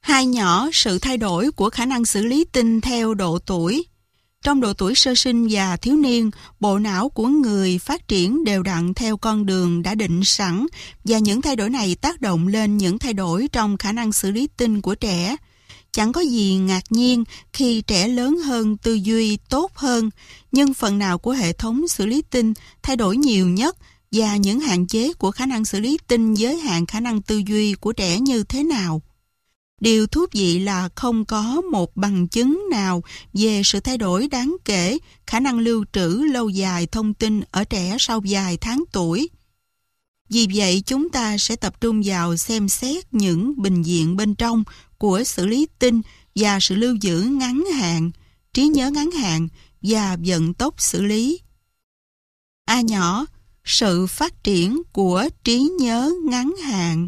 2 nhỏ, sự thay đổi của khả năng xử lý tin theo độ tuổi. Trong độ tuổi sơ sinh và thiếu niên, bộ não của người phát triển đều đặn theo con đường đã định sẵn và những thay đổi này tác động lên những thay đổi trong khả năng xử lý tin của trẻ. Chẳng có gì ngạc nhiên khi trẻ lớn hơn tư duy tốt hơn, nhưng phần nào của hệ thống xử lý tin thay đổi nhiều nhất và những hạn chế của khả năng xử lý tin giới hạn khả năng tư duy của trẻ như thế nào. Điều thú vị là không có một bằng chứng nào về sự thay đổi đáng kể khả năng lưu trữ lâu dài thông tin ở trẻ sau vài tháng tuổi. Vì vậy, chúng ta sẽ tập trung vào xem xét những bình diện bên trong của xử lý tin và sự lưu giữ ngắn hạn, trí nhớ ngắn hạn và vận tốc xử lý. A nhỏ, sự phát triển của trí nhớ ngắn hạn.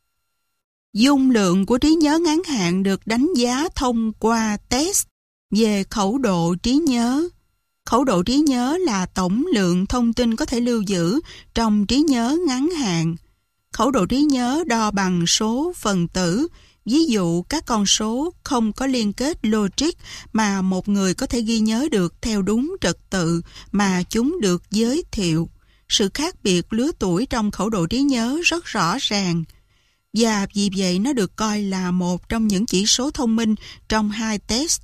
Dung lượng của trí nhớ ngắn hạn được đánh giá thông qua test về khẩu độ trí nhớ. Khẩu độ trí nhớ là tổng lượng thông tin có thể lưu giữ trong trí nhớ ngắn hạn. Khẩu độ trí nhớ đo bằng số phần tử, ví dụ các con số không có liên kết logic mà một người có thể ghi nhớ được theo đúng trật tự mà chúng được giới thiệu. Sự khác biệt lứa tuổi trong khẩu độ trí nhớ rất rõ ràng. Và vì vậy nó được coi là một trong những chỉ số thông minh trong 2 test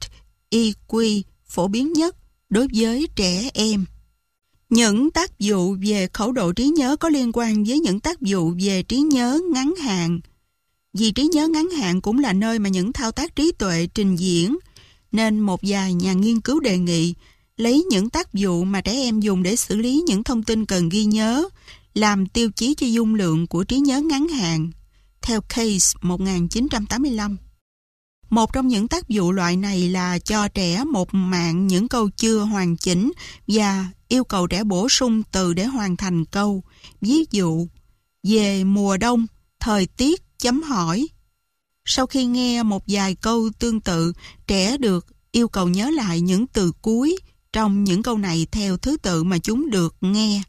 EQ phổ biến nhất đối với trẻ em. Những tác vụ về khẩu độ trí nhớ có liên quan với những tác vụ về trí nhớ ngắn hạn. Vì trí nhớ ngắn hạn cũng là nơi mà những thao tác trí tuệ trình diễn, nên một vài nhà nghiên cứu đề nghị lấy những tác vụ mà trẻ em dùng để xử lý những thông tin cần ghi nhớ làm tiêu chí cho dung lượng của trí nhớ ngắn hạn, theo Case 1985. Một trong những tác vụ loại này là cho trẻ một mạng những câu chưa hoàn chỉnh và yêu cầu trẻ bổ sung từ để hoàn thành câu. Ví dụ, về mùa đông, thời tiết, chấm hỏi. Sau khi nghe một vài câu tương tự, trẻ được yêu cầu nhớ lại những từ cuối trong những câu này theo thứ tự mà chúng được nghe.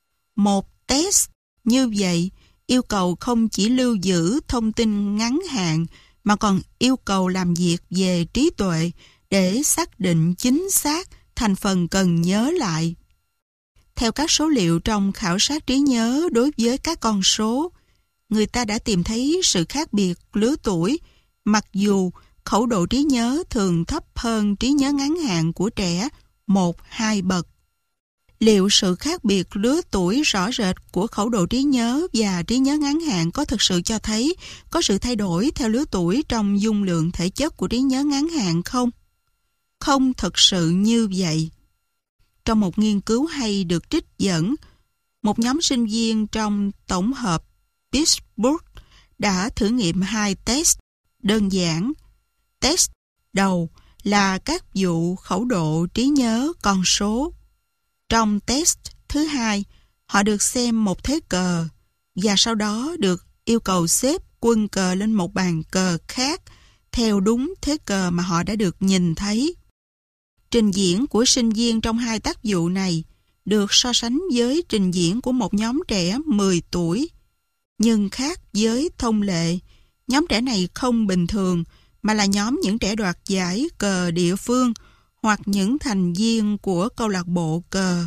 Một test như vậy yêu cầu không chỉ lưu giữ thông tin ngắn hạn mà còn yêu cầu làm việc về trí tuệ để xác định chính xác thành phần cần nhớ lại. Theo các số liệu trong khảo sát trí nhớ đối với các con số, người ta đã tìm thấy sự khác biệt lứa tuổi, mặc dù khẩu độ trí nhớ thường thấp hơn trí nhớ ngắn hạn của trẻ 1-2 bậc. Liệu sự khác biệt lứa tuổi rõ rệt của khẩu độ trí nhớ và trí nhớ ngắn hạn có thực sự cho thấy có sự thay đổi theo lứa tuổi trong dung lượng thể chất của trí nhớ ngắn hạn không? Không thực sự như vậy. Trong một nghiên cứu hay được trích dẫn, một nhóm sinh viên trong tổng hợp Pittsburgh đã thử nghiệm 2 test đơn giản. Test đầu là các vụ khẩu độ trí nhớ con số. Trong test thứ hai, họ được xem một thế cờ và sau đó được yêu cầu xếp quân cờ lên một bàn cờ khác theo đúng thế cờ mà họ đã được nhìn thấy. Trình diễn của sinh viên trong 2 tác vụ này được so sánh với trình diễn của một nhóm trẻ 10 tuổi. Nhưng khác với thông lệ, nhóm trẻ này không bình thường mà là nhóm những trẻ đoạt giải cờ địa phương hoặc những thành viên của câu lạc bộ cờ.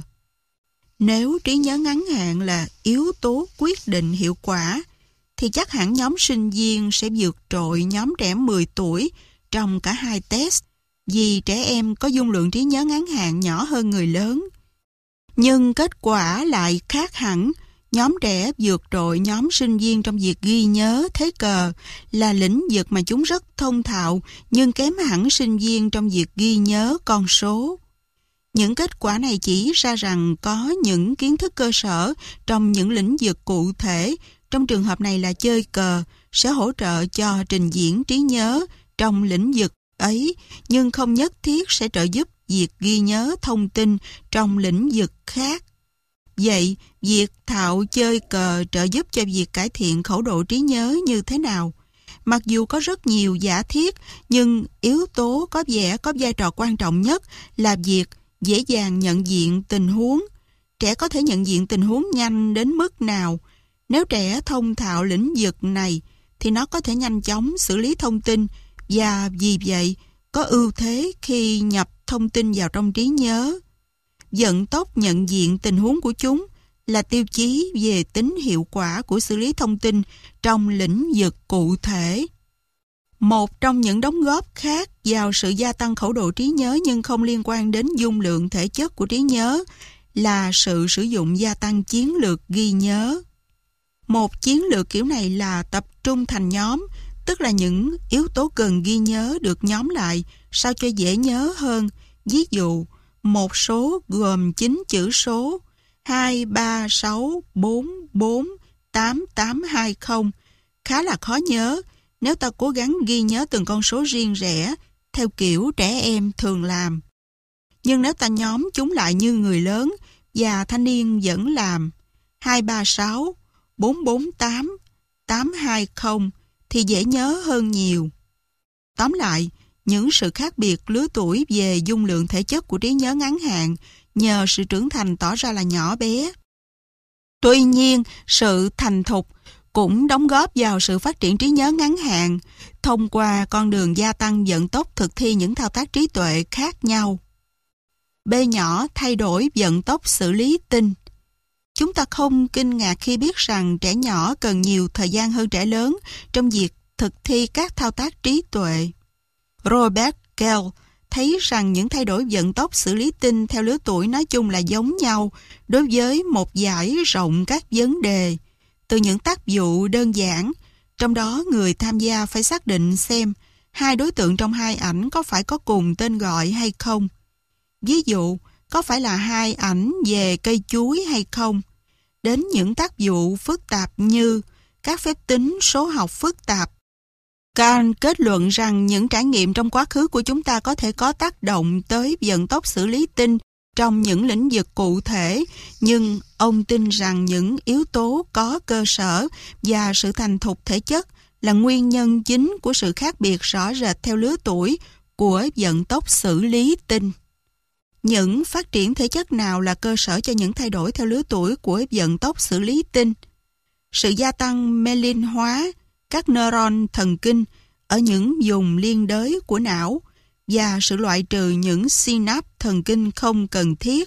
Nếu trí nhớ ngắn hạn là yếu tố quyết định hiệu quả, thì chắc hẳn nhóm sinh viên sẽ vượt trội nhóm trẻ 10 tuổi trong cả 2 test, vì trẻ em có dung lượng trí nhớ ngắn hạn nhỏ hơn người lớn. Nhưng kết quả lại khác hẳn. Nhóm trẻ vượt trội nhóm sinh viên trong việc ghi nhớ thế cờ là lĩnh vực mà chúng rất thông thạo, nhưng kém hẳn sinh viên trong việc ghi nhớ con số. Những kết quả này chỉ ra rằng có những kiến thức cơ sở trong những lĩnh vực cụ thể, trong trường hợp này là chơi cờ, sẽ hỗ trợ cho trình diễn trí nhớ trong lĩnh vực ấy, nhưng không nhất thiết sẽ trợ giúp việc ghi nhớ thông tin trong lĩnh vực khác. Vậy, việc thạo chơi cờ trợ giúp cho việc cải thiện khẩu độ trí nhớ như thế nào? Mặc dù có rất nhiều giả thiết, nhưng yếu tố có vẻ có vai trò quan trọng nhất là việc dễ dàng nhận diện tình huống. Trẻ có thể nhận diện tình huống nhanh đến mức nào? Nếu trẻ thông thạo lĩnh vực này, thì nó có thể nhanh chóng xử lý thông tin và vì vậy có ưu thế khi nhập thông tin vào trong trí nhớ. Vận tốc nhận diện tình huống của chúng là tiêu chí về tính hiệu quả của xử lý thông tin trong lĩnh vực cụ thể. Một trong những đóng góp khác vào sự gia tăng khẩu độ trí nhớ nhưng không liên quan đến dung lượng thể chất của trí nhớ là sự sử dụng gia tăng chiến lược ghi nhớ. Một chiến lược kiểu này là tập trung thành nhóm, tức là những yếu tố cần ghi nhớ được nhóm lại sao cho dễ nhớ hơn. Ví dụ, một số gồm 9 chữ số 2, 3, 6, 4, 4, 8, 8, 20 khá là khó nhớ nếu ta cố gắng ghi nhớ từng con số riêng rẽ theo kiểu trẻ em thường làm. Nhưng nếu ta nhóm chúng lại như người lớn và thanh niên vẫn làm 236, 448, 820 thì dễ nhớ hơn nhiều. Tóm lại, những sự khác biệt lứa tuổi về dung lượng thể chất của trí nhớ ngắn hạn nhờ sự trưởng thành tỏ ra là nhỏ bé. Tuy nhiên, sự thành thục cũng đóng góp vào sự phát triển trí nhớ ngắn hạn thông qua con đường gia tăng vận tốc thực thi những thao tác trí tuệ khác nhau. B nhỏ thay đổi vận tốc xử lý tin. Chúng ta không kinh ngạc khi biết rằng trẻ nhỏ cần nhiều thời gian hơn trẻ lớn trong việc thực thi các thao tác trí tuệ. Robert Kell thấy rằng những thay đổi vận tốc xử lý tin theo lứa tuổi nói chung là giống nhau đối với một dải rộng các vấn đề, từ những tác vụ đơn giản, trong đó người tham gia phải xác định xem hai đối tượng trong hai ảnh có phải có cùng tên gọi hay không. Ví dụ, có phải là hai ảnh về cây chuối hay không, đến những tác vụ phức tạp như các phép tính số học phức tạp. Kahn kết luận rằng những trải nghiệm trong quá khứ của chúng ta có thể có tác động tới vận tốc xử lý tin trong những lĩnh vực cụ thể, nhưng ông tin rằng những yếu tố có cơ sở và sự thành thục thể chất là nguyên nhân chính của sự khác biệt rõ rệt theo lứa tuổi của vận tốc xử lý tin. Những phát triển thể chất nào là cơ sở cho những thay đổi theo lứa tuổi của vận tốc xử lý tin? Sự gia tăng myelin hóa các neuron thần kinh ở những vùng liên đới của não và sự loại trừ những synapse thần kinh không cần thiết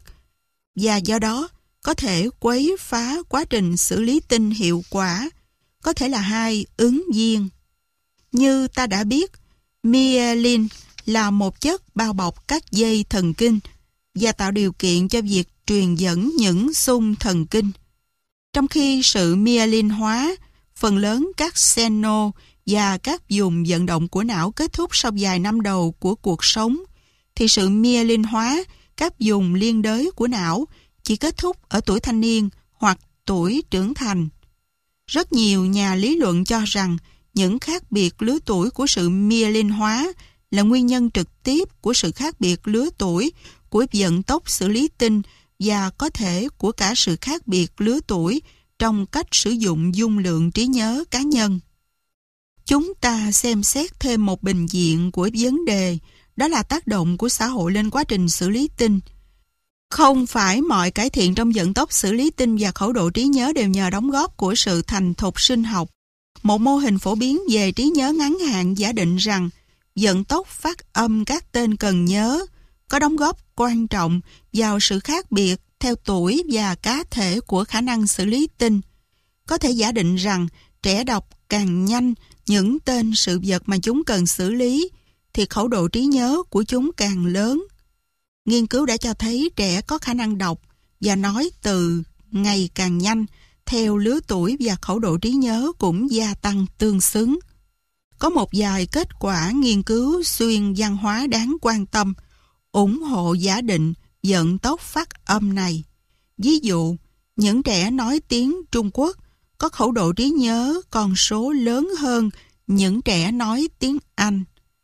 và do đó có thể quấy phá quá trình xử lý tin hiệu quả, có thể là hai ứng viên. Như ta đã biết, myelin là một chất bao bọc các dây thần kinh và tạo điều kiện cho việc truyền dẫn những xung thần kinh. Trong khi sự myelin hóa, phần lớn các xeno và các vùng vận động của não kết thúc sau vài năm đầu của cuộc sống, thì sự myelin hóa các vùng liên đới của não chỉ kết thúc ở tuổi thanh niên hoặc tuổi trưởng thành. Rất nhiều nhà lý luận cho rằng những khác biệt lứa tuổi của sự myelin hóa là nguyên nhân trực tiếp của sự khác biệt lứa tuổi của vận tốc xử lý tin và có thể của cả sự khác biệt lứa tuổi trong cách sử dụng dung lượng trí nhớ cá nhân. Chúng ta xem xét thêm một bình diện của vấn đề, đó là tác động của xã hội lên quá trình xử lý tin. Không phải mọi cải thiện trong vận tốc xử lý tin và khẩu độ trí nhớ đều nhờ đóng góp của sự thành thục sinh học. Một mô hình phổ biến về trí nhớ ngắn hạn giả định rằng vận tốc phát âm các tên cần nhớ có đóng góp quan trọng vào sự khác biệt theo tuổi và cá thể của khả năng xử lý tin. Có thể giả định rằng trẻ đọc càng nhanh những tên sự vật mà chúng cần xử lý thì khẩu độ trí nhớ của chúng càng lớn. Nghiên cứu đã cho thấy trẻ có khả năng đọc và nói từ ngày càng nhanh theo lứa tuổi và khẩu độ trí nhớ cũng gia tăng tương xứng. Có một vài kết quả nghiên cứu xuyên văn hóa đáng quan tâm ủng hộ giả định vận tốc phát âm này. Ví dụ, những trẻ nói tiếng Trung Quốc có khẩu độ trí nhớ con số lớn hơn những trẻ nói tiếng Anh.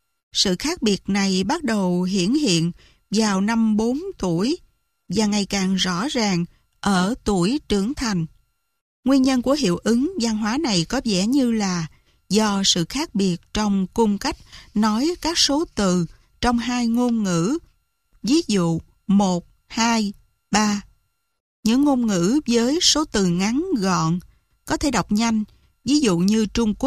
Sự khác biệt này bắt đầu hiển hiện vào năm 4 tuổi và ngày càng rõ ràng ở tuổi trưởng thành. Nguyên nhân của hiệu ứng văn hóa này có vẻ như là do sự khác biệt trong cung cách nói các số từ trong hai ngôn ngữ. Ví dụ 1, 2, 3. Những ngôn ngữ với số từ ngắn gọn có thể đọc nhanh, ví dụ như Trung Quốc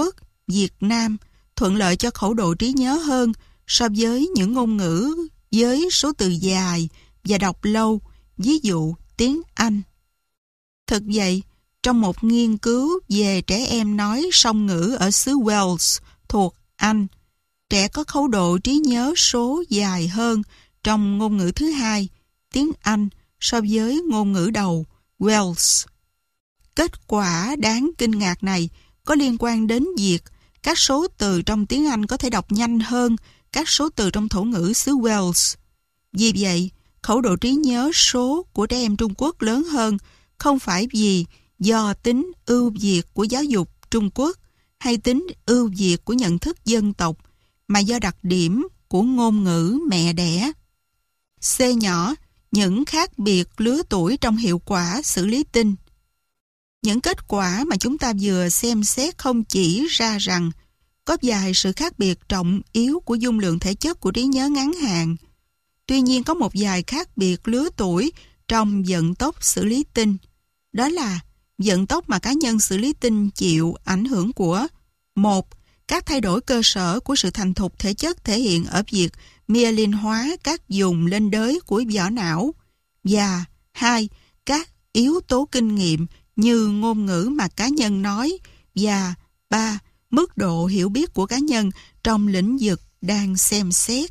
Việt Nam thuận lợi cho khẩu độ trí nhớ hơn so với những ngôn ngữ với số từ dài và đọc lâu, ví dụ tiếng Anh. Thực vậy, trong một nghiên cứu về trẻ em nói song ngữ ở xứ Wales thuộc Anh, trẻ có khẩu độ trí nhớ số dài hơn trong ngôn ngữ thứ hai, tiếng Anh, so với ngôn ngữ đầu, Wales. Kết quả đáng kinh ngạc này có liên quan đến việc các số từ trong tiếng Anh có thể đọc nhanh hơn các số từ trong thổ ngữ xứ Wales. Vì vậy, khẩu độ trí nhớ số của trẻ em Trung Quốc lớn hơn không phải vì do tính ưu việt của giáo dục Trung Quốc hay tính ưu việt của nhận thức dân tộc, mà do đặc điểm của ngôn ngữ mẹ đẻ. C nhỏ, những khác biệt lứa tuổi trong hiệu quả xử lý tin. Những kết quả mà chúng ta vừa xem xét không chỉ ra rằng có vài sự khác biệt trọng yếu của dung lượng thể chất của trí nhớ ngắn hạn. Tuy nhiên có một vài khác biệt lứa tuổi trong vận tốc xử lý tin. Đó là vận tốc mà cá nhân xử lý tin chịu ảnh hưởng của: 1. Các thay đổi cơ sở của sự thành thục thể chất thể hiện ở việc myelin hóa các vùng lên đới của vỏ não. Và 2. Các yếu tố kinh nghiệm như ngôn ngữ mà cá nhân nói. Và 3. Mức độ hiểu biết của cá nhân trong lĩnh vực đang xem xét.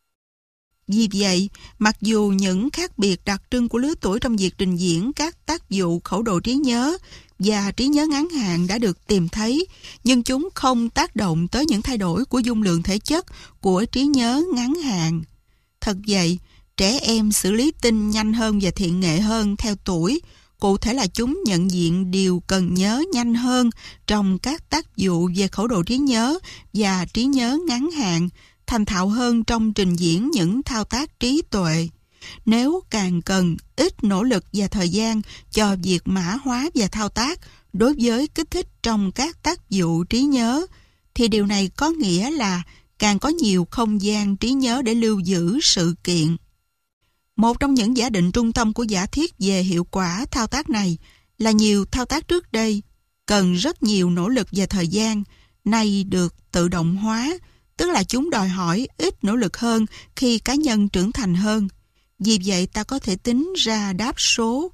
Vì vậy, mặc dù những khác biệt đặc trưng của lứa tuổi trong việc trình diễn các tác vụ khẩu độ trí nhớ và trí nhớ ngắn hạn đã được tìm thấy, nhưng chúng không tác động tới những thay đổi của dung lượng thể chất của trí nhớ ngắn hạn. Thật vậy, trẻ em xử lý tin nhanh hơn và thiện nghệ hơn theo tuổi. Cụ thể là chúng nhận diện điều cần nhớ nhanh hơn trong các tác vụ về khẩu độ trí nhớ và trí nhớ ngắn hạn, thành thạo hơn trong trình diễn những thao tác trí tuệ. Nếu càng cần ít nỗ lực và thời gian cho việc mã hóa và thao tác đối với kích thích trong các tác vụ trí nhớ, thì điều này có nghĩa là càng có nhiều không gian trí nhớ để lưu giữ sự kiện. Một trong những giả định trung tâm của giả thiết về hiệu quả thao tác này là nhiều thao tác trước đây cần rất nhiều nỗ lực và thời gian, nay được tự động hóa, tức là chúng đòi hỏi ít nỗ lực hơn khi cá nhân trưởng thành hơn. Vì vậy ta có thể tính ra đáp số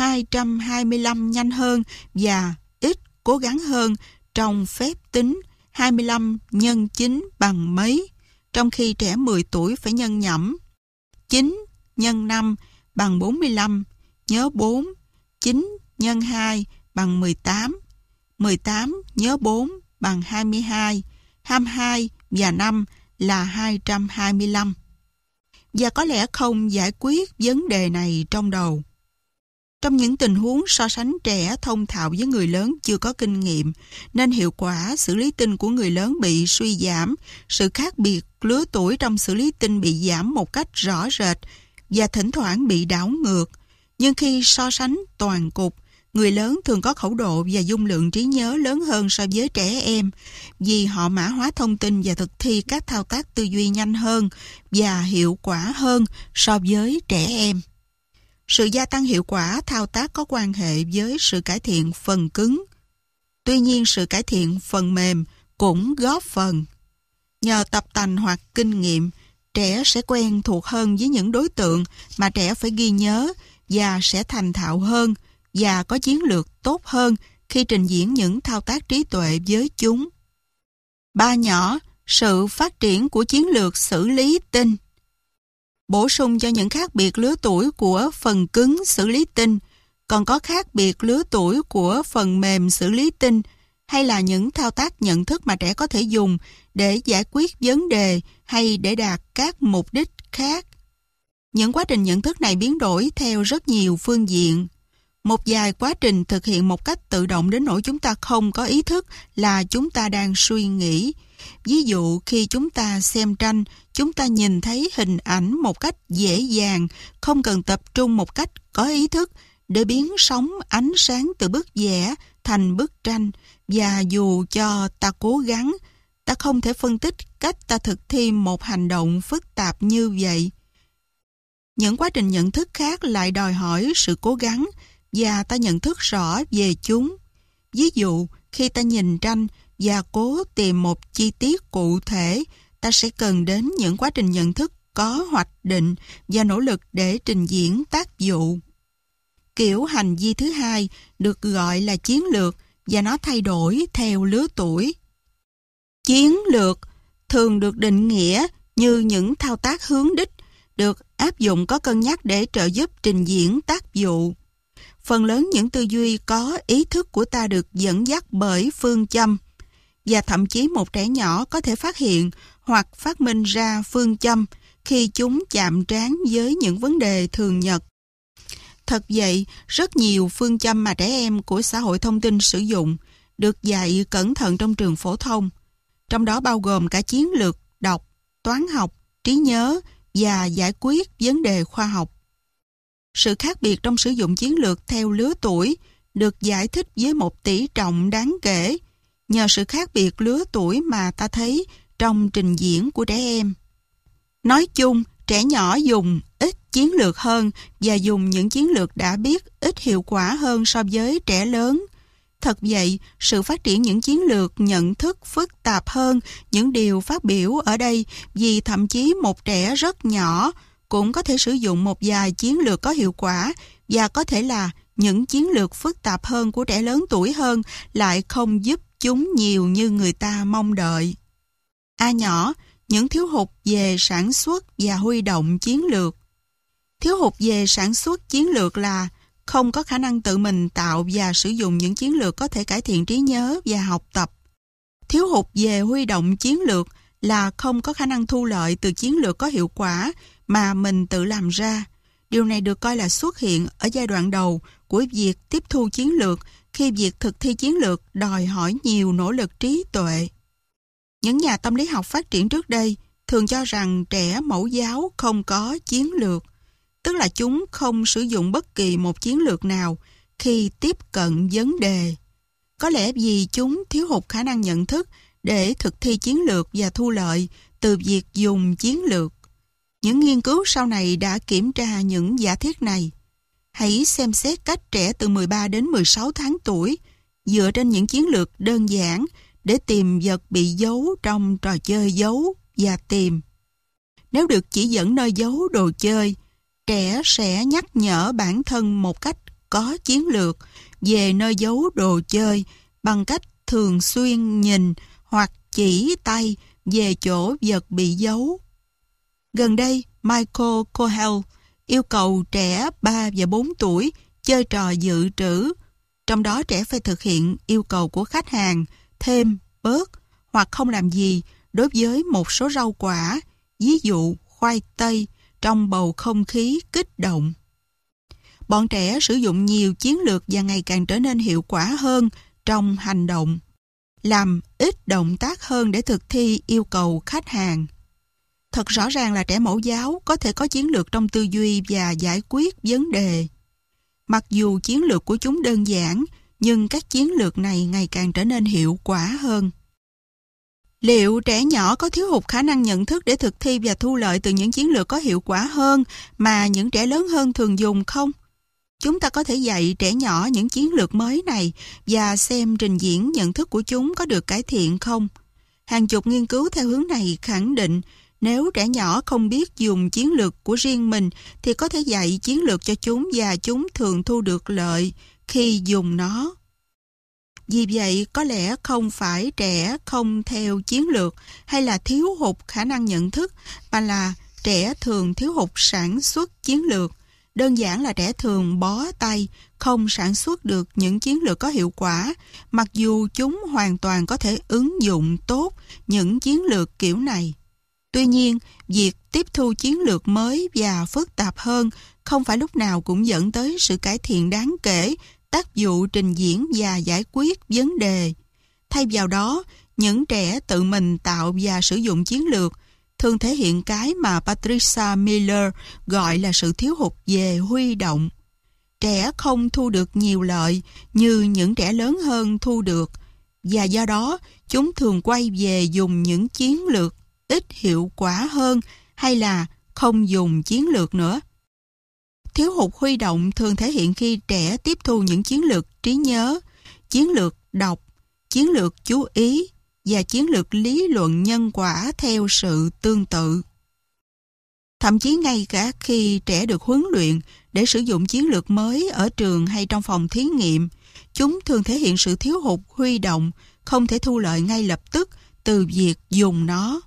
225 nhanh hơn và ít cố gắng hơn trong phép tính 25 nhân 9 bằng mấy, trong khi trẻ 10 tuổi phải nhân nhẩm 9 nhân 5 bằng 45, nhớ 4, 9 nhân 2 bằng 18, 18 nhớ 4 bằng 22, 22 và 5 là 225. Và có lẽ không giải quyết vấn đề này trong đầu. Trong những tình huống so sánh trẻ thông thạo với người lớn chưa có kinh nghiệm, nên hiệu quả xử lý tin của người lớn bị suy giảm, sự khác biệt lứa tuổi trong xử lý tin bị giảm một cách rõ rệt và thỉnh thoảng bị đảo ngược. Nhưng khi so sánh toàn cục, người lớn thường có khẩu độ và dung lượng trí nhớ lớn hơn so với trẻ em, vì họ mã hóa thông tin và thực thi các thao tác tư duy nhanh hơn và hiệu quả hơn so với trẻ em. Sự gia tăng hiệu quả thao tác có quan hệ với sự cải thiện phần cứng. Tuy nhiên, sự cải thiện phần mềm cũng góp phần. Nhờ tập tành hoặc kinh nghiệm, trẻ sẽ quen thuộc hơn với những đối tượng mà trẻ phải ghi nhớ và sẽ thành thạo hơn và có chiến lược tốt hơn khi trình diễn những thao tác trí tuệ với chúng. 3 nhỏ, sự phát triển của chiến lược xử lý tin. Bổ sung cho những khác biệt lứa tuổi của phần cứng xử lý tin, còn có khác biệt lứa tuổi của phần mềm xử lý tin, hay là những thao tác nhận thức mà trẻ có thể dùng để giải quyết vấn đề hay để đạt các mục đích khác. Những quá trình nhận thức này biến đổi theo rất nhiều phương diện. Một vài quá trình thực hiện một cách tự động đến nỗi chúng ta không có ý thức là chúng ta đang suy nghĩ. Ví dụ khi chúng ta xem tranh, chúng ta nhìn thấy hình ảnh một cách dễ dàng, không cần tập trung một cách có ý thức để biến sóng ánh sáng từ bức vẽ thành bức tranh. Và dù cho ta cố gắng, ta không thể phân tích cách ta thực thi một hành động phức tạp như vậy. Những quá trình nhận thức khác lại đòi hỏi sự cố gắng và ta nhận thức rõ về chúng. Ví dụ, khi ta nhìn tranh, và cố tìm một chi tiết cụ thể, ta sẽ cần đến những quá trình nhận thức có hoạch định và nỗ lực để trình diễn tác dụ. Kiểu hành vi thứ hai được gọi là chiến lược và nó thay đổi theo lứa tuổi. Chiến lược thường được định nghĩa như những thao tác hướng đích, được áp dụng có cân nhắc để trợ giúp trình diễn tác dụ. Phần lớn những tư duy có ý thức của ta được dẫn dắt bởi phương châm, và thậm chí một trẻ nhỏ có thể phát hiện hoặc phát minh ra phương châm khi chúng chạm trán với những vấn đề thường nhật. Thật vậy, rất nhiều phương châm mà trẻ em của xã hội thông tin sử dụng được dạy cẩn thận trong trường phổ thông, trong đó bao gồm cả chiến lược đọc, toán học, trí nhớ và giải quyết vấn đề khoa học. Sự khác biệt trong sử dụng chiến lược theo lứa tuổi được giải thích với một tỷ trọng đáng kể nhờ sự khác biệt lứa tuổi mà ta thấy trong trình diễn của trẻ em. Nói chung, trẻ nhỏ dùng ít chiến lược hơn và dùng những chiến lược đã biết ít hiệu quả hơn so với trẻ lớn. Thật vậy, sự phát triển những chiến lược nhận thức phức tạp hơn những điều phát biểu ở đây, vì thậm chí một trẻ rất nhỏ cũng có thể sử dụng một vài chiến lược có hiệu quả, và có thể là những chiến lược phức tạp hơn của trẻ lớn tuổi hơn lại không giúp chúng nhiều như người ta mong đợi. A nhỏ, những thiếu hụt về sản xuất và huy động chiến lược. Thiếu hụt về sản xuất chiến lược là không có khả năng tự mình tạo và sử dụng những chiến lược có thể cải thiện trí nhớ và học tập. Thiếu hụt về huy động chiến lược là không có khả năng thu lợi từ chiến lược có hiệu quả mà mình tự làm ra. Điều này được coi là xuất hiện ở giai đoạn đầu của việc tiếp thu chiến lược, khi việc thực thi chiến lược đòi hỏi nhiều nỗ lực trí tuệ. Những nhà tâm lý học phát triển trước đây thường cho rằng trẻ mẫu giáo không có chiến lược, tức là chúng không sử dụng bất kỳ một chiến lược nào khi tiếp cận vấn đề. Có lẽ vì chúng thiếu hụt khả năng nhận thức để thực thi chiến lược và thu lợi từ việc dùng chiến lược. Những nghiên cứu sau này đã kiểm tra những giả thiết này. Hãy xem xét cách trẻ từ 13 đến 16 tháng tuổi dựa trên những chiến lược đơn giản để tìm vật bị giấu trong trò chơi giấu và tìm. Nếu được chỉ dẫn nơi giấu đồ chơi, trẻ sẽ nhắc nhở bản thân một cách có chiến lược về nơi giấu đồ chơi bằng cách thường xuyên nhìn hoặc chỉ tay về chỗ vật bị giấu. Gần đây, Michael Cohen yêu cầu trẻ 3 và 4 tuổi chơi trò dự trữ. Trong đó trẻ phải thực hiện yêu cầu của khách hàng, thêm, bớt hoặc không làm gì đối với một số rau quả, ví dụ khoai tây, trong bầu không khí kích động. Bọn trẻ sử dụng nhiều chiến lược và ngày càng trở nên hiệu quả hơn trong hành động, làm ít động tác hơn để thực thi yêu cầu khách hàng. Thật rõ ràng là trẻ mẫu giáo có thể có chiến lược trong tư duy và giải quyết vấn đề. Mặc dù chiến lược của chúng đơn giản, nhưng các chiến lược này ngày càng trở nên hiệu quả hơn. Liệu trẻ nhỏ có thiếu hụt khả năng nhận thức để thực thi và thu lợi từ những chiến lược có hiệu quả hơn mà những trẻ lớn hơn thường dùng không? Chúng ta có thể dạy trẻ nhỏ những chiến lược mới này và xem trình diễn nhận thức của chúng có được cải thiện không. Hàng chục nghiên cứu theo hướng này khẳng định nếu trẻ nhỏ không biết dùng chiến lược của riêng mình thì có thể dạy chiến lược cho chúng và chúng thường thu được lợi khi dùng nó. Vì vậy, có lẽ không phải trẻ không theo chiến lược hay là thiếu hụt khả năng nhận thức, mà là trẻ thường thiếu hụt sản xuất chiến lược. Đơn giản là trẻ thường bó tay, không sản xuất được những chiến lược có hiệu quả, mặc dù chúng hoàn toàn có thể ứng dụng tốt những chiến lược kiểu này. Tuy nhiên, việc tiếp thu chiến lược mới và phức tạp hơn không phải lúc nào cũng dẫn tới sự cải thiện đáng kể tác vụ trình diễn và giải quyết vấn đề. Thay vào đó, những trẻ tự mình tạo và sử dụng chiến lược thường thể hiện cái mà Patricia Miller gọi là sự thiếu hụt về huy động. Trẻ không thu được nhiều lợi như những trẻ lớn hơn thu được, và do đó chúng thường quay về dùng những chiến lược ít hiệu quả hơn hay là không dùng chiến lược nữa. Thiếu hụt huy động thường thể hiện khi trẻ tiếp thu những chiến lược trí nhớ, chiến lược đọc, chiến lược chú ý và chiến lược lý luận nhân quả theo sự tương tự. Thậm chí ngay cả khi trẻ được huấn luyện để sử dụng chiến lược mới ở trường hay trong phòng thí nghiệm, chúng thường thể hiện sự thiếu hụt huy động, không thể thu lợi ngay lập tức từ việc dùng nó.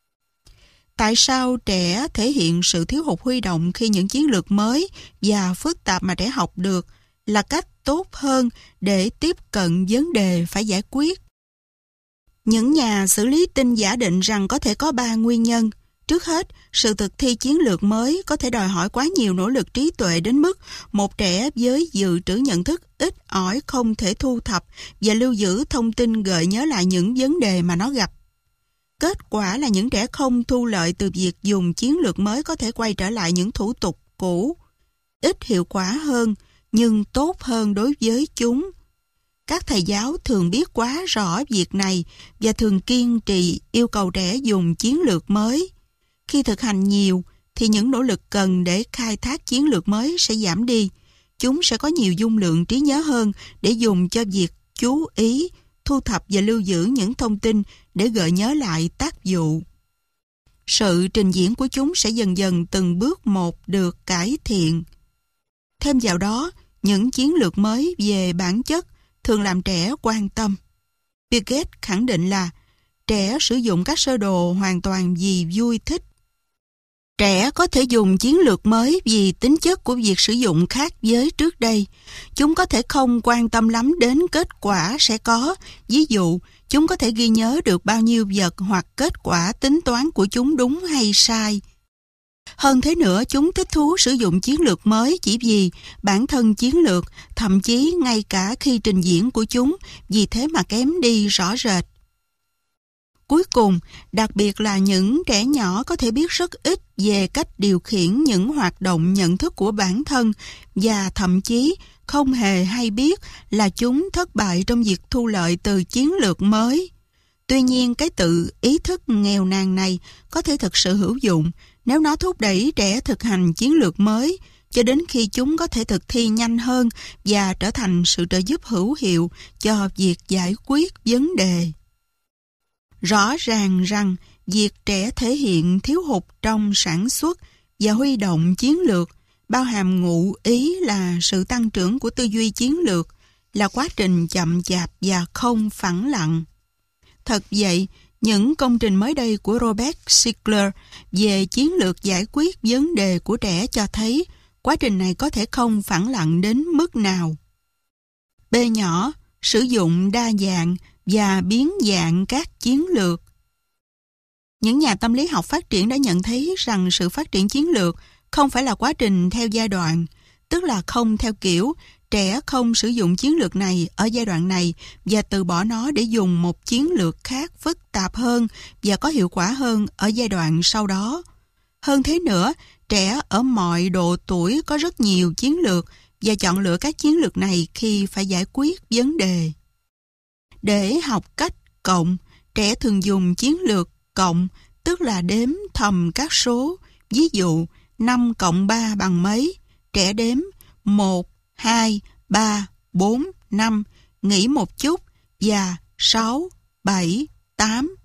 Tại sao trẻ thể hiện sự thiếu hụt huy động khi những chiến lược mới và phức tạp mà trẻ học được là cách tốt hơn để tiếp cận vấn đề phải giải quyết? Những nhà xử lý tin giả định rằng có thể có 3 nguyên nhân. Trước hết, sự thực thi chiến lược mới có thể đòi hỏi quá nhiều nỗ lực trí tuệ đến mức một trẻ với dự trữ nhận thức ít ỏi không thể thu thập và lưu giữ thông tin gợi nhớ lại những vấn đề mà nó gặp. Kết quả là những trẻ không thu lợi từ việc dùng chiến lược mới có thể quay trở lại những thủ tục cũ, ít hiệu quả hơn nhưng tốt hơn đối với chúng. Các thầy giáo thường biết quá rõ việc này và thường kiên trì yêu cầu trẻ dùng chiến lược mới. Khi thực hành nhiều thì những nỗ lực cần để khai thác chiến lược mới sẽ giảm đi. Chúng sẽ có nhiều dung lượng trí nhớ hơn để dùng cho việc chú ý, thu thập và lưu giữ những thông tin để gợi nhớ lại tác vụ. Sự trình diễn của chúng sẽ dần dần từng bước một được cải thiện. Thêm vào đó, những chiến lược mới về bản chất thường làm trẻ quan tâm. Bill Gates khẳng định là trẻ sử dụng các sơ đồ hoàn toàn vì vui thích. Trẻ có thể dùng chiến lược mới vì tính chất của việc sử dụng khác với trước đây. Chúng có thể không quan tâm lắm đến kết quả sẽ có. Ví dụ, chúng có thể ghi nhớ được bao nhiêu vật hoặc kết quả tính toán của chúng đúng hay sai. Hơn thế nữa, chúng thích thú sử dụng chiến lược mới chỉ vì bản thân chiến lược, thậm chí ngay cả khi trình diễn của chúng, vì thế mà kém đi rõ rệt. Cuối cùng, đặc biệt là những trẻ nhỏ có thể biết rất ít về cách điều khiển những hoạt động nhận thức của bản thân và thậm chí không hề hay biết là chúng thất bại trong việc thu lợi từ chiến lược mới. Tuy nhiên, cái tự ý thức nghèo nàn này có thể thực sự hữu dụng nếu nó thúc đẩy trẻ thực hành chiến lược mới cho đến khi chúng có thể thực thi nhanh hơn và trở thành sự trợ giúp hữu hiệu cho việc giải quyết vấn đề. Rõ ràng rằng việc trẻ thể hiện thiếu hụt trong sản xuất và huy động chiến lược bao hàm ngụ ý là sự tăng trưởng của tư duy chiến lược là quá trình chậm chạp và không phẳng lặng. Thật vậy, những công trình mới đây của Robert Shiller về chiến lược giải quyết vấn đề của trẻ cho thấy quá trình này có thể không phẳng lặng đến mức nào. B nhỏ, sử dụng đa dạng và biến dạng các chiến lược. Những nhà tâm lý học phát triển đã nhận thấy rằng sự phát triển chiến lược không phải là quá trình theo giai đoạn, tức là không theo kiểu trẻ không sử dụng chiến lược này ở giai đoạn này và từ bỏ nó để dùng một chiến lược khác phức tạp hơn và có hiệu quả hơn ở giai đoạn sau đó. Hơn thế nữa, trẻ ở mọi độ tuổi có rất nhiều chiến lược và chọn lựa các chiến lược này khi phải giải quyết vấn đề. Để học cách cộng, trẻ thường dùng chiến lược cộng, tức là đếm thầm các số. Ví dụ, 5 cộng 3 bằng mấy? Trẻ đếm 1, 2, 3, 4, 5, nghỉ một chút và 6, 7, 8.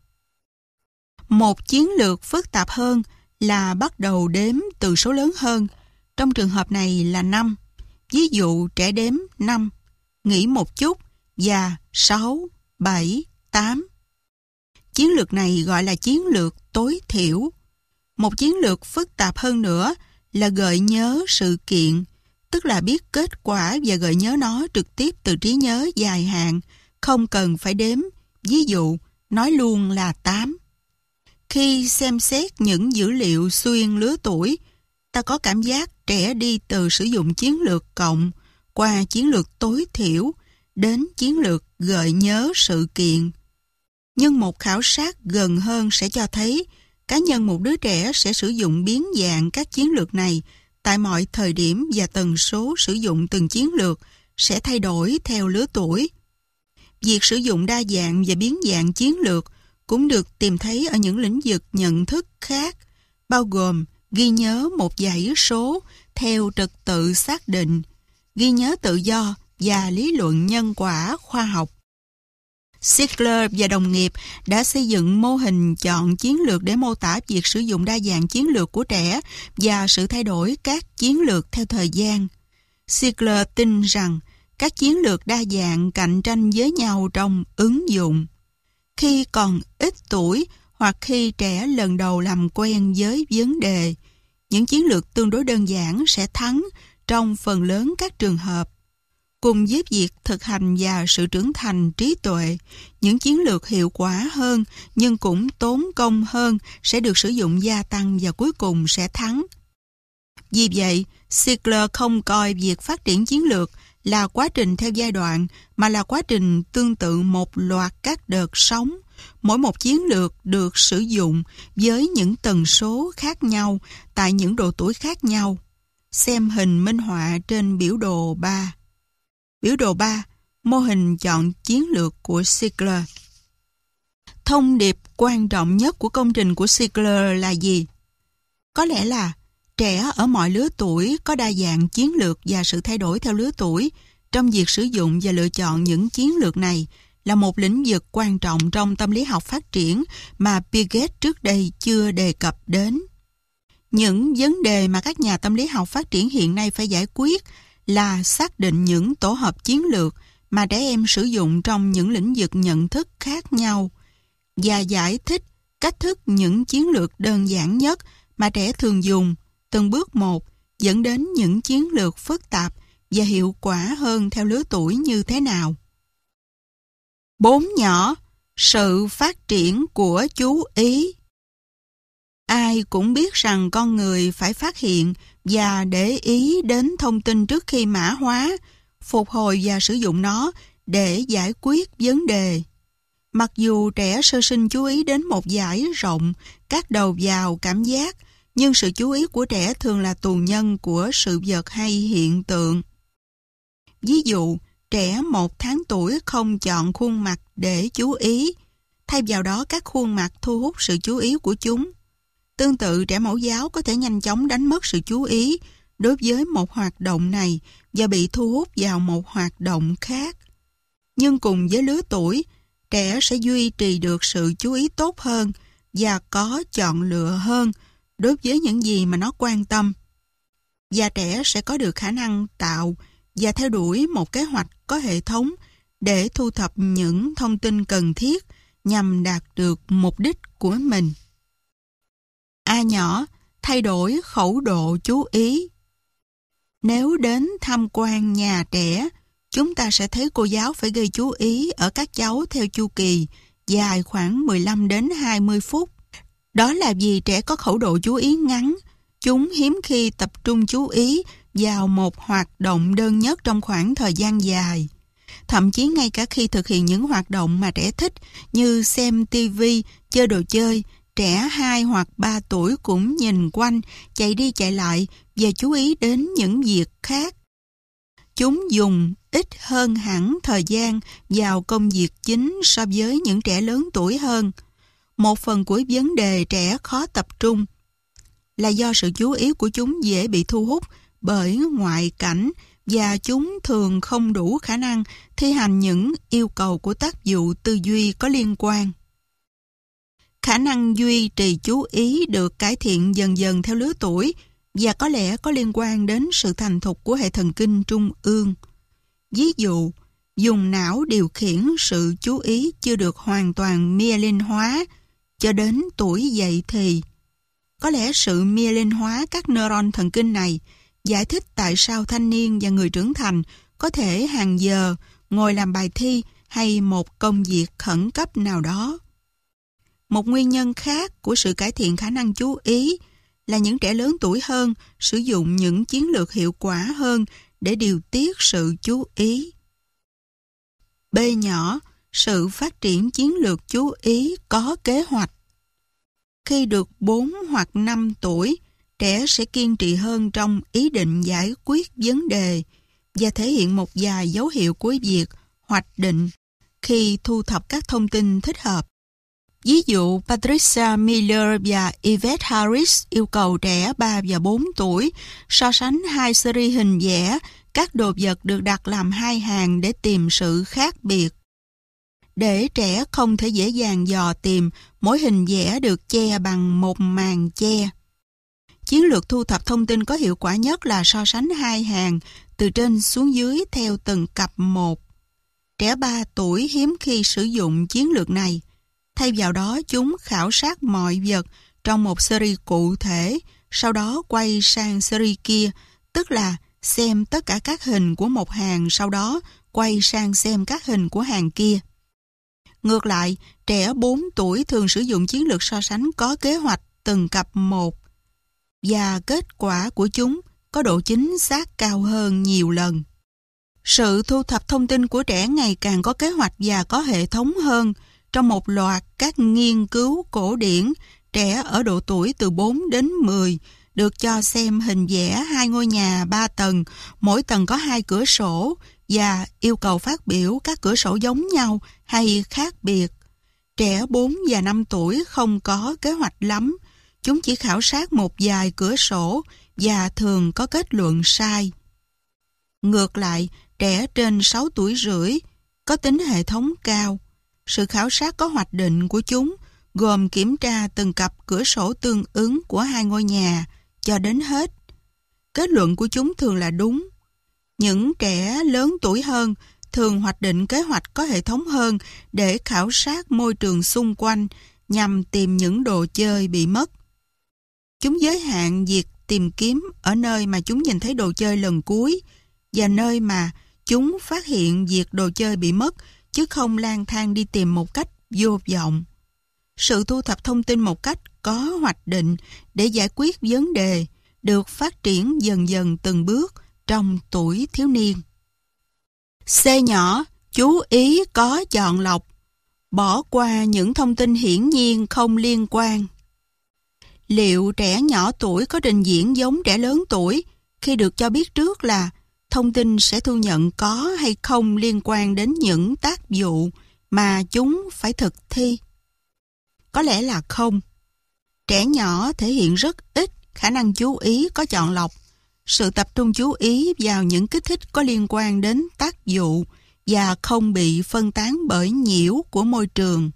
Một chiến lược phức tạp hơn là bắt đầu đếm từ số lớn hơn. Trong trường hợp này là 5. Ví dụ trẻ đếm 5, nghỉ một chút và 6, 7, 8. Chiến lược này gọi là chiến lược tối thiểu. Một chiến lược phức tạp hơn nữa là gợi nhớ sự kiện, tức là biết kết quả và gợi nhớ nó trực tiếp từ trí nhớ dài hạn, không cần phải đếm. Ví dụ, nói luôn là 8. Khi xem xét những dữ liệu xuyên lứa tuổi, ta có cảm giác trẻ đi từ sử dụng chiến lược cộng qua chiến lược tối thiểu đến chiến lược gợi nhớ sự kiện. Nhưng một khảo sát gần hơn sẽ cho thấy cá nhân một đứa trẻ sẽ sử dụng biến dạng các chiến lược này tại mọi thời điểm và tần số sử dụng từng chiến lược sẽ thay đổi theo lứa tuổi. Việc sử dụng đa dạng và biến dạng chiến lược cũng được tìm thấy ở những lĩnh vực nhận thức khác, bao gồm ghi nhớ một dãy số theo trật tự xác định, ghi nhớ tự do và lý luận nhân quả khoa học. Ziegler và đồng nghiệp đã xây dựng mô hình chọn chiến lược để mô tả việc sử dụng đa dạng chiến lược của trẻ và sự thay đổi các chiến lược theo thời gian. Ziegler tin rằng các chiến lược đa dạng cạnh tranh với nhau trong ứng dụng. Khi còn ít tuổi hoặc khi trẻ lần đầu làm quen với vấn đề, những chiến lược tương đối đơn giản sẽ thắng trong phần lớn các trường hợp. Cùng với việc thực hành và sự trưởng thành trí tuệ, những chiến lược hiệu quả hơn nhưng cũng tốn công hơn sẽ được sử dụng gia tăng và cuối cùng sẽ thắng. Vì vậy, Ziegler không coi việc phát triển chiến lược là quá trình theo giai đoạn mà là quá trình tương tự một loạt các đợt sống. Mỗi một chiến lược được sử dụng với những tần số khác nhau tại những độ tuổi khác nhau. Xem hình minh họa trên biểu đồ 3. Biểu đồ 3, mô hình chọn chiến lược của Ziegler. Thông điệp quan trọng nhất của công trình của Ziegler là gì? Có lẽ là trẻ ở mọi lứa tuổi có đa dạng chiến lược và sự thay đổi theo lứa tuổi. Trong việc sử dụng và lựa chọn những chiến lược này là một lĩnh vực quan trọng trong tâm lý học phát triển mà Piaget trước đây chưa đề cập đến. Những vấn đề mà các nhà tâm lý học phát triển hiện nay phải giải quyết là xác định những tổ hợp chiến lược mà trẻ em sử dụng trong những lĩnh vực nhận thức khác nhau và giải thích cách thức những chiến lược đơn giản nhất mà trẻ thường dùng từng bước một dẫn đến những chiến lược phức tạp và hiệu quả hơn theo lứa tuổi như thế nào. 4 nhỏ, sự phát triển của chú ý. Ai cũng biết rằng con người phải phát hiện và để ý đến thông tin trước khi mã hóa, phục hồi và sử dụng nó để giải quyết vấn đề. Mặc dù trẻ sơ sinh chú ý đến một dải rộng các đầu vào cảm giác, nhưng sự chú ý của trẻ thường là tù nhân của sự vật hay hiện tượng. Ví dụ, trẻ 1 tháng tuổi không chọn khuôn mặt để chú ý, thay vào đó các khuôn mặt thu hút sự chú ý của chúng. Tương tự, trẻ mẫu giáo có thể nhanh chóng đánh mất sự chú ý đối với một hoạt động này và bị thu hút vào một hoạt động khác. Nhưng cùng với lứa tuổi, trẻ sẽ duy trì được sự chú ý tốt hơn và có chọn lựa hơn đối với những gì mà nó quan tâm. Và trẻ sẽ có được khả năng tạo và theo đuổi một kế hoạch có hệ thống để thu thập những thông tin cần thiết nhằm đạt được mục đích của mình. A nhỏ, thay đổi khẩu độ chú ý. Nếu đến tham quan nhà trẻ, chúng ta sẽ thấy cô giáo phải gây chú ý ở các cháu theo chu kỳ dài khoảng 15 đến 20 phút. Đó là vì trẻ có khẩu độ chú ý ngắn. Chúng hiếm khi tập trung chú ý vào một hoạt động đơn nhất trong khoảng thời gian dài. Thậm chí ngay cả khi thực hiện những hoạt động mà trẻ thích như xem TV, chơi đồ chơi, trẻ 2 hoặc 3 tuổi cũng nhìn quanh, chạy đi chạy lại và chú ý đến những việc khác. Chúng dùng ít hơn hẳn thời gian vào công việc chính so với những trẻ lớn tuổi hơn. Một phần của vấn đề trẻ khó tập trung là do sự chú ý của chúng dễ bị thu hút bởi ngoại cảnh và chúng thường không đủ khả năng thi hành những yêu cầu của tác vụ tư duy có liên quan. Khả năng duy trì chú ý được cải thiện dần dần theo lứa tuổi và có lẽ có liên quan đến sự thành thục của hệ thần kinh trung ương. Ví dụ, dùng não điều khiển sự chú ý chưa được hoàn toàn myelin hóa cho đến tuổi dậy thì. Có lẽ sự myelin hóa các neuron thần kinh này giải thích tại sao thanh niên và người trưởng thành có thể hàng giờ ngồi làm bài thi hay một công việc khẩn cấp nào đó. Một nguyên nhân khác của sự cải thiện khả năng chú ý là những trẻ lớn tuổi hơn sử dụng những chiến lược hiệu quả hơn để điều tiết sự chú ý. B nhỏ, sự phát triển chiến lược chú ý có kế hoạch. Khi được 4 hoặc 5 tuổi, trẻ sẽ kiên trì hơn trong ý định giải quyết vấn đề và thể hiện một vài dấu hiệu của việc hoạch định khi thu thập các thông tin thích hợp. Ví dụ, Patricia Miller và Yvette Harris yêu cầu trẻ 3 và 4 tuổi so sánh 2 series hình vẽ các đồ vật được đặt làm 2 hàng để tìm sự khác biệt. để trẻ không thể dễ dàng dò tìm mỗi hình vẽ được che bằng một màn che. Chiến lược thu thập thông tin có hiệu quả nhất là so sánh hai hàng từ trên xuống dưới theo từng cặp một. Trẻ 3 tuổi hiếm khi sử dụng chiến lược này. Thay vào đó, chúng khảo sát mọi vật trong một series cụ thể, sau đó quay sang series kia, tức là xem tất cả các hình của một hàng, sau đó quay sang xem các hình của hàng kia. Ngược lại, trẻ 4 tuổi thường sử dụng chiến lược so sánh có kế hoạch từng cặp một, và kết quả của chúng có độ chính xác cao hơn nhiều lần. Sự thu thập thông tin của trẻ ngày càng có kế hoạch và có hệ thống hơn. Trong một loạt các nghiên cứu cổ điển, trẻ ở độ tuổi từ 4 đến 10 được cho xem hình vẽ 2 ngôi nhà 3 tầng, mỗi tầng có 2 cửa sổ và yêu cầu phát biểu các cửa sổ giống nhau hay khác biệt. Trẻ 4 và 5 tuổi không có kế hoạch lắm. Chúng chỉ khảo sát một vài cửa sổ và thường có kết luận sai. Ngược lại, trẻ trên 6 tuổi rưỡi có tính hệ thống cao. Sự khảo sát có hoạch định của chúng gồm kiểm tra từng cặp cửa sổ tương ứng của 2 ngôi nhà cho đến hết. Kết luận của chúng thường là đúng. Những trẻ lớn tuổi hơn thường hoạch định kế hoạch có hệ thống hơn để khảo sát môi trường xung quanh nhằm tìm những đồ chơi bị mất. Chúng giới hạn việc tìm kiếm ở nơi mà chúng nhìn thấy đồ chơi lần cuối và nơi mà chúng phát hiện việc đồ chơi bị mất, chứ không lang thang đi tìm một cách vô vọng. Sự thu thập thông tin một cách có hoạch định để giải quyết vấn đề được phát triển dần dần từng bước trong tuổi thiếu niên. C nhỏ, chú ý có chọn lọc, bỏ qua những thông tin hiển nhiên không liên quan. Liệu trẻ nhỏ tuổi có trình diễn giống trẻ lớn tuổi khi được cho biết trước là thông tin sẽ thu nhận có hay không liên quan đến những tác vụ mà chúng phải thực thi? Có lẽ là không. Trẻ nhỏ thể hiện rất ít khả năng chú ý có chọn lọc. Sự tập trung chú ý vào những kích thích có liên quan đến tác vụ và không bị phân tán bởi nhiễu của môi trường.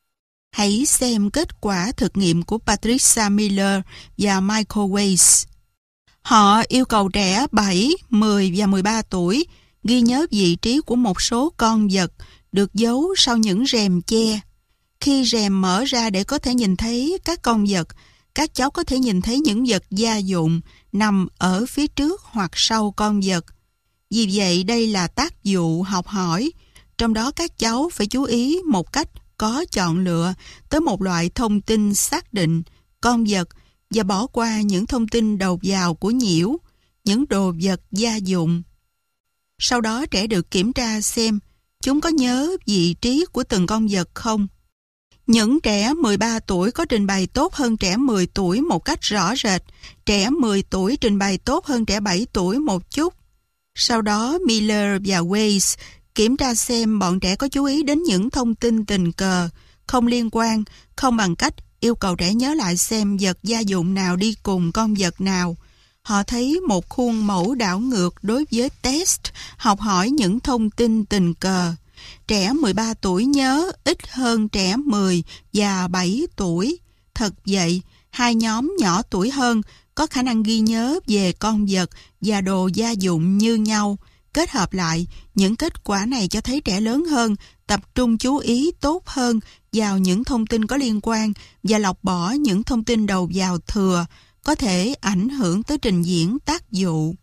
Hãy xem kết quả thực nghiệm của Patricia Miller và Michael Weiss. Họ yêu cầu trẻ 7, 10 và 13 tuổi ghi nhớ vị trí của một số con vật được giấu sau những rèm che. Khi rèm mở ra để có thể nhìn thấy các con vật, các cháu có thể nhìn thấy những vật gia dụng nằm ở phía trước hoặc sau con vật. Vì vậy đây là tác vụ học hỏi, trong đó các cháu phải chú ý một cách có chọn lựa tới một loại thông tin xác định, con vật, và bỏ qua những thông tin đầu vào của nhiễu, những đồ vật gia dụng. Sau đó trẻ được kiểm tra xem chúng có nhớ vị trí của từng con vật không. Những trẻ 13 tuổi có trình bày tốt hơn trẻ 10 tuổi một cách rõ rệt. Trẻ 10 tuổi trình bày tốt hơn trẻ 7 tuổi một chút. Sau đó Miller và Weiss kiểm tra xem bọn trẻ có chú ý đến những thông tin tình cờ, không liên quan, không bằng cách yêu cầu trẻ nhớ lại xem vật gia dụng nào đi cùng con vật nào. Họ thấy một khuôn mẫu đảo ngược đối với test, học hỏi những thông tin tình cờ. Trẻ 13 tuổi nhớ ít hơn trẻ 10 và 7 tuổi. Thật vậy, hai nhóm nhỏ tuổi hơn có khả năng ghi nhớ về con vật và đồ gia dụng như nhau. Kết hợp lại, những kết quả này cho thấy trẻ lớn hơn tập trung chú ý tốt hơn vào những thông tin có liên quan và lọc bỏ những thông tin đầu vào thừa, có thể ảnh hưởng tới trình diễn tác vụ.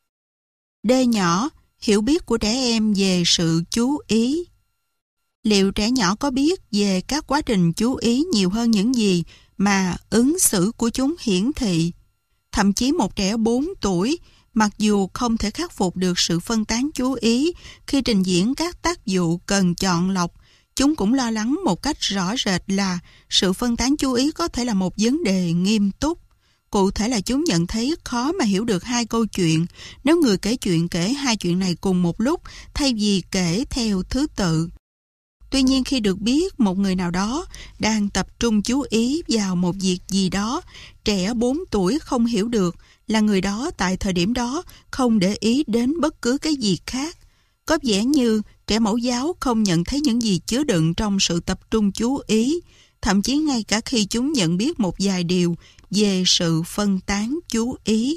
D nhỏ, hiểu biết của trẻ em về sự chú ý. Liệu trẻ nhỏ có biết về các quá trình chú ý nhiều hơn những gì mà ứng xử của chúng hiển thị? Thậm chí một trẻ 4 tuổi, mặc dù không thể khắc phục được sự phân tán chú ý khi trình diễn các tác vụ cần chọn lọc, chúng cũng lo lắng một cách rõ rệt là sự phân tán chú ý có thể là một vấn đề nghiêm túc. Cụ thể là chúng nhận thấy khó mà hiểu được hai câu chuyện nếu người kể chuyện kể hai chuyện này cùng một lúc thay vì kể theo thứ tự. Tuy nhiên khi được biết một người nào đó đang tập trung chú ý vào một việc gì đó, trẻ 4 tuổi không hiểu được là người đó tại thời điểm đó không để ý đến bất cứ cái gì khác. Có vẻ như trẻ mẫu giáo không nhận thấy những gì chứa đựng trong sự tập trung chú ý, thậm chí ngay cả khi chúng nhận biết một vài điều về sự phân tán chú ý.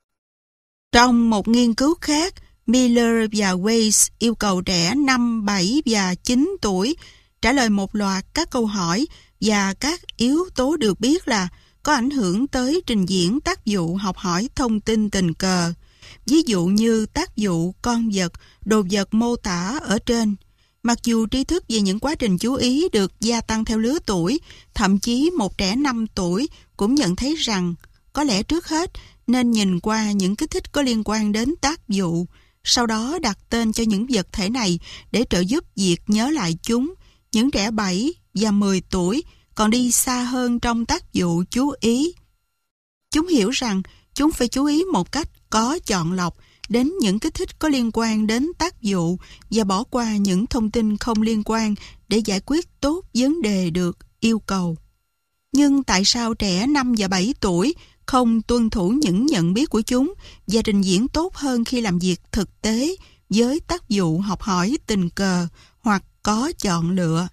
Trong một nghiên cứu khác, Miller và Weiss yêu cầu trẻ 5, 7 và 9 tuổi trả lời một loạt các câu hỏi và các yếu tố được biết là có ảnh hưởng tới trình diễn tác vụ học hỏi thông tin tình cờ. Ví dụ như tác vụ con vật, đồ vật mô tả ở trên. Mặc dù tri thức về những quá trình chú ý được gia tăng theo lứa tuổi, thậm chí một trẻ 5 tuổi cũng nhận thấy rằng có lẽ trước hết nên nhìn qua những kích thích có liên quan đến tác vụ, sau đó đặt tên cho những vật thể này để trợ giúp việc nhớ lại chúng. Những trẻ 7 và 10 tuổi còn đi xa hơn trong tác vụ chú ý. Chúng hiểu rằng chúng phải chú ý một cách có chọn lọc đến những kích thích có liên quan đến tác vụ và bỏ qua những thông tin không liên quan để giải quyết tốt vấn đề được yêu cầu. Nhưng tại sao trẻ 5 và 7 tuổi không tuân thủ những nhận biết của chúng và trình diễn tốt hơn khi làm việc thực tế với tác vụ học hỏi tình cờ hoặc có chọn lựa?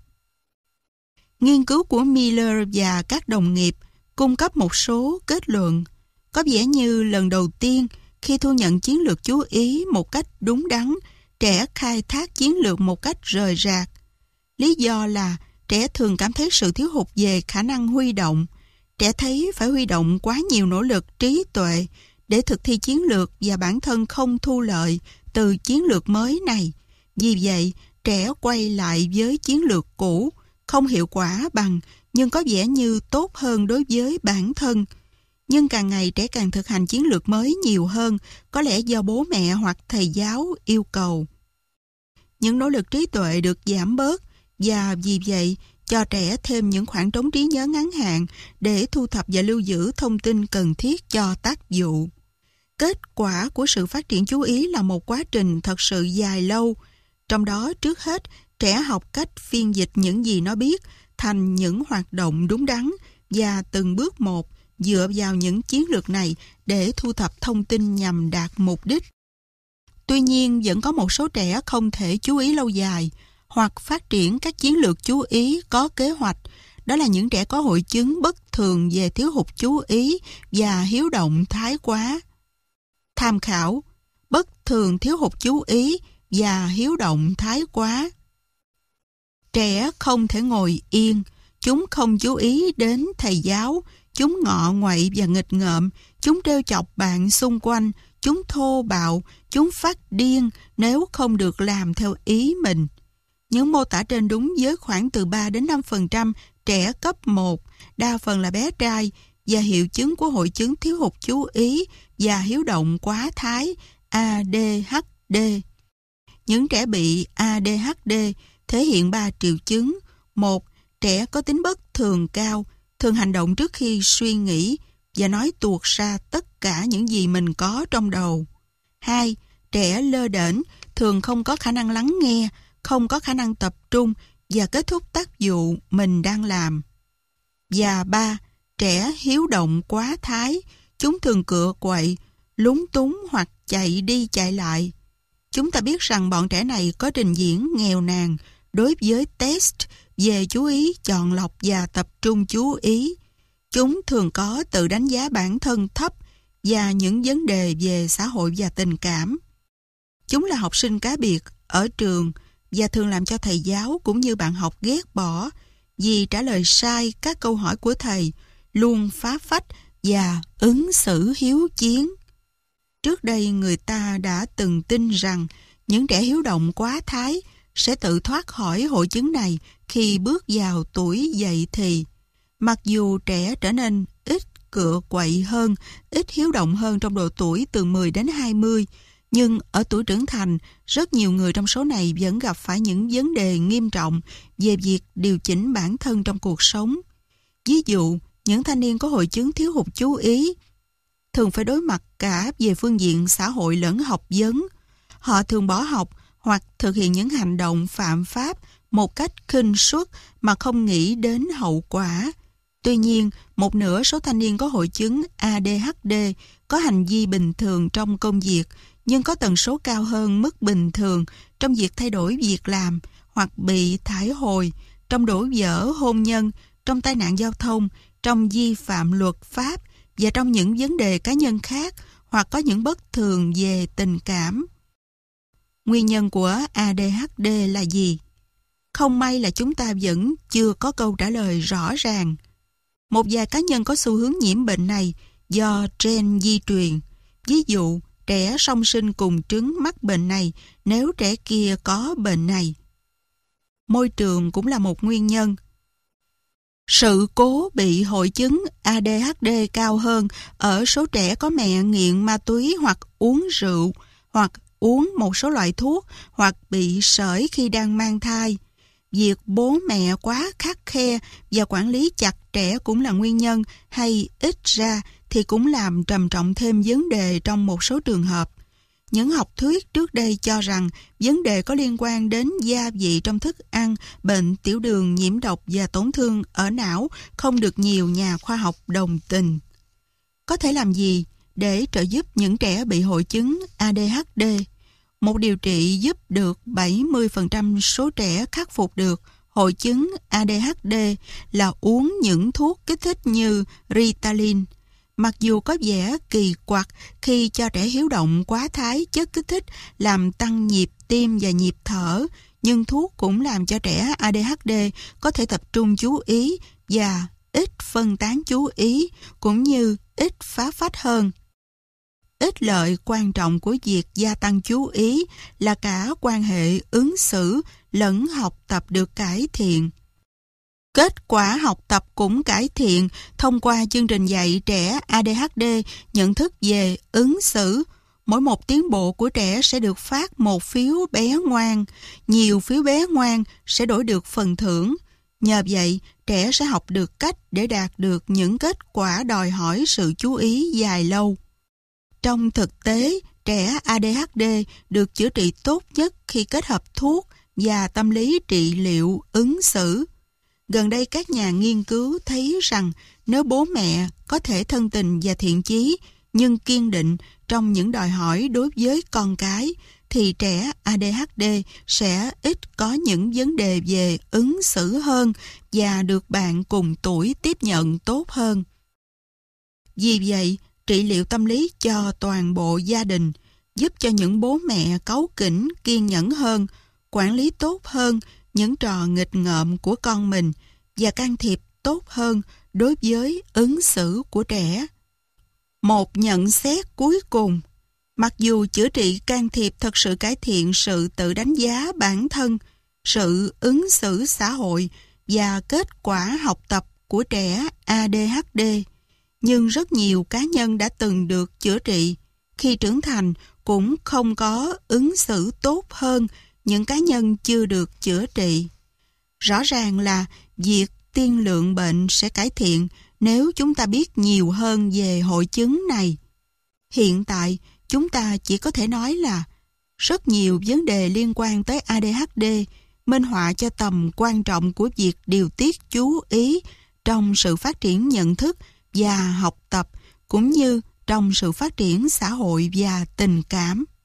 Nghiên cứu của Miller và các đồng nghiệp cung cấp một số kết luận. Có vẻ như lần đầu tiên khi thu nhận chiến lược chú ý một cách đúng đắn, trẻ khai thác chiến lược một cách rời rạc. Lý do là trẻ thường cảm thấy sự thiếu hụt về khả năng huy động. Trẻ thấy phải huy động quá nhiều nỗ lực trí tuệ để thực thi chiến lược và bản thân không thu lợi từ chiến lược mới này. Vì vậy, trẻ quay lại với chiến lược cũ, không hiệu quả bằng nhưng có vẻ như tốt hơn đối với bản thân. Nhưng càng ngày trẻ càng thực hành chiến lược mới nhiều hơn, có lẽ do bố mẹ hoặc thầy giáo yêu cầu. Những nỗ lực trí tuệ được giảm bớt và vì vậy cho trẻ thêm những khoảng trống trí nhớ ngắn hạn để thu thập và lưu giữ thông tin cần thiết cho tác vụ. Kết quả của sự phát triển chú ý là một quá trình thật sự dài lâu. Trong đó trước hết, trẻ học cách phiên dịch những gì nó biết thành những hoạt động đúng đắn và từng bước một dựa vào những chiến lược này để thu thập thông tin nhằm đạt mục đích. Tuy nhiên, vẫn có một số trẻ không thể chú ý lâu dài hoặc phát triển các chiến lược chú ý có kế hoạch. Đó là những trẻ có hội chứng bất thường về thiếu hụt chú ý và hiếu động thái quá. Tham khảo: bất thường thiếu hụt chú ý và hiếu động thái quá. Trẻ không thể ngồi yên, chúng không chú ý đến thầy giáo, chúng ngọ nguậy và nghịch ngợm, chúng trêu chọc bạn xung quanh, chúng thô bạo, chúng phát điên nếu không được làm theo ý mình. Những mô tả trên đúng với khoảng từ 3 đến 5% trẻ cấp 1, đa phần là bé trai, và hiệu chứng của hội chứng thiếu hụt chú ý và hiếu động quá thái ADHD. Những trẻ bị ADHD thể hiện 3 triệu chứng. 1. Trẻ có tính bất thường cao, thường hành động trước khi suy nghĩ và nói tuột ra tất cả những gì mình có trong đầu. 2. Trẻ lơ đễnh, thường không có khả năng lắng nghe, không có khả năng tập trung và kết thúc tác vụ mình đang làm. Và 3. Trẻ hiếu động quá thái, chúng thường cựa quậy, lúng túng hoặc chạy đi chạy lại. Chúng ta biết rằng bọn trẻ này có trình diễn nghèo nàn đối với test về chú ý, chọn lọc và tập trung chú ý. Chúng thường có tự đánh giá bản thân thấp và những vấn đề về xã hội và tình cảm. Chúng là học sinh cá biệt ở trường và thường làm cho thầy giáo cũng như bạn học ghét bỏ vì trả lời sai các câu hỏi của thầy, luôn phá phách và ứng xử hiếu chiến. Trước đây người ta đã từng tin rằng những trẻ hiếu động quá thái sẽ tự thoát khỏi hội chứng này khi bước vào tuổi dậy thì. Mặc dù trẻ trở nên ít cựa quậy hơn, ít hiếu động hơn trong độ tuổi từ 10 đến 20, nhưng ở tuổi trưởng thành, rất nhiều người trong số này vẫn gặp phải những vấn đề nghiêm trọng về việc điều chỉnh bản thân trong cuộc sống. Ví dụ, những thanh niên có hội chứng thiếu hụt chú ý thường phải đối mặt cả về phương diện xã hội lẫn học vấn. Họ thường bỏ học hoặc thực hiện những hành động phạm pháp một cách khinh suất mà không nghĩ đến hậu quả. Tuy nhiên, một nửa số thanh niên có hội chứng ADHD có hành vi bình thường trong công việc, nhưng có tần số cao hơn mức bình thường trong việc thay đổi việc làm hoặc bị thải hồi, trong đổ vỡ hôn nhân, trong tai nạn giao thông, trong vi phạm luật pháp và trong những vấn đề cá nhân khác, hoặc có những bất thường về tình cảm. Nguyên nhân của ADHD là gì? Không may là chúng ta vẫn chưa có câu trả lời rõ ràng. Một vài cá nhân có xu hướng nhiễm bệnh này do gen di truyền. Ví dụ, trẻ song sinh cùng trứng mắc bệnh này nếu trẻ kia có bệnh này. Môi trường cũng là một nguyên nhân. Sự cố bị hội chứng ADHD cao hơn ở số trẻ có mẹ nghiện ma túy hoặc uống rượu, hoặc uống một số loại thuốc, hoặc bị sởi khi đang mang thai. Việc bố mẹ quá khắt khe và quản lý chặt trẻ cũng là nguyên nhân, hay ít ra thì cũng làm trầm trọng thêm vấn đề trong một số trường hợp. Những học thuyết trước đây cho rằng vấn đề có liên quan đến gia vị trong thức ăn, bệnh tiểu đường, nhiễm độc và tổn thương ở não không được nhiều nhà khoa học đồng tình. Có thể làm gì để trợ giúp những trẻ bị hội chứng ADHD? Một điều trị giúp được 70% số trẻ khắc phục được hội chứng ADHD là uống những thuốc kích thích như Ritalin. Mặc dù có vẻ kỳ quặc khi cho trẻ hiếu động quá thái chất kích thích làm tăng nhịp tim và nhịp thở, nhưng thuốc cũng làm cho trẻ ADHD có thể tập trung chú ý và ít phân tán chú ý, cũng như ít phá phách hơn. Ích lợi quan trọng của việc gia tăng chú ý là cả quan hệ ứng xử lẫn học tập được cải thiện. Kết quả học tập cũng cải thiện thông qua chương trình dạy trẻ ADHD nhận thức về ứng xử. Mỗi một tiến bộ của trẻ sẽ được phát một phiếu bé ngoan. Nhiều phiếu bé ngoan sẽ đổi được phần thưởng. Nhờ vậy, trẻ sẽ học được cách để đạt được những kết quả đòi hỏi sự chú ý dài lâu. Trong thực tế, trẻ ADHD được chữa trị tốt nhất khi kết hợp thuốc và tâm lý trị liệu ứng xử. Gần đây các nhà nghiên cứu thấy rằng nếu bố mẹ có thể thân tình và thiện chí nhưng kiên định trong những đòi hỏi đối với con cái, thì trẻ ADHD sẽ ít có những vấn đề về ứng xử hơn và được bạn cùng tuổi tiếp nhận tốt hơn. Vì vậy, trị liệu tâm lý cho toàn bộ gia đình giúp cho những bố mẹ cáu kỉnh kiên nhẫn hơn, quản lý tốt hơn những trò nghịch ngợm của con mình và can thiệp tốt hơn đối với ứng xử của trẻ. Một nhận xét cuối cùng: mặc dù chữa trị can thiệp thật sự cải thiện sự tự đánh giá bản thân, sự ứng xử xã hội và kết quả học tập của trẻ ADHD, nhưng rất nhiều cá nhân đã từng được chữa trị khi trưởng thành cũng không có ứng xử tốt hơn những cá nhân chưa được chữa trị. Rõ ràng là việc tiên lượng bệnh sẽ cải thiện nếu chúng ta biết nhiều hơn về hội chứng này. Hiện tại, chúng ta chỉ có thể nói là rất nhiều vấn đề liên quan tới ADHD minh họa cho tầm quan trọng của việc điều tiết chú ý trong sự phát triển nhận thức và học tập, cũng như trong sự phát triển xã hội và tình cảm.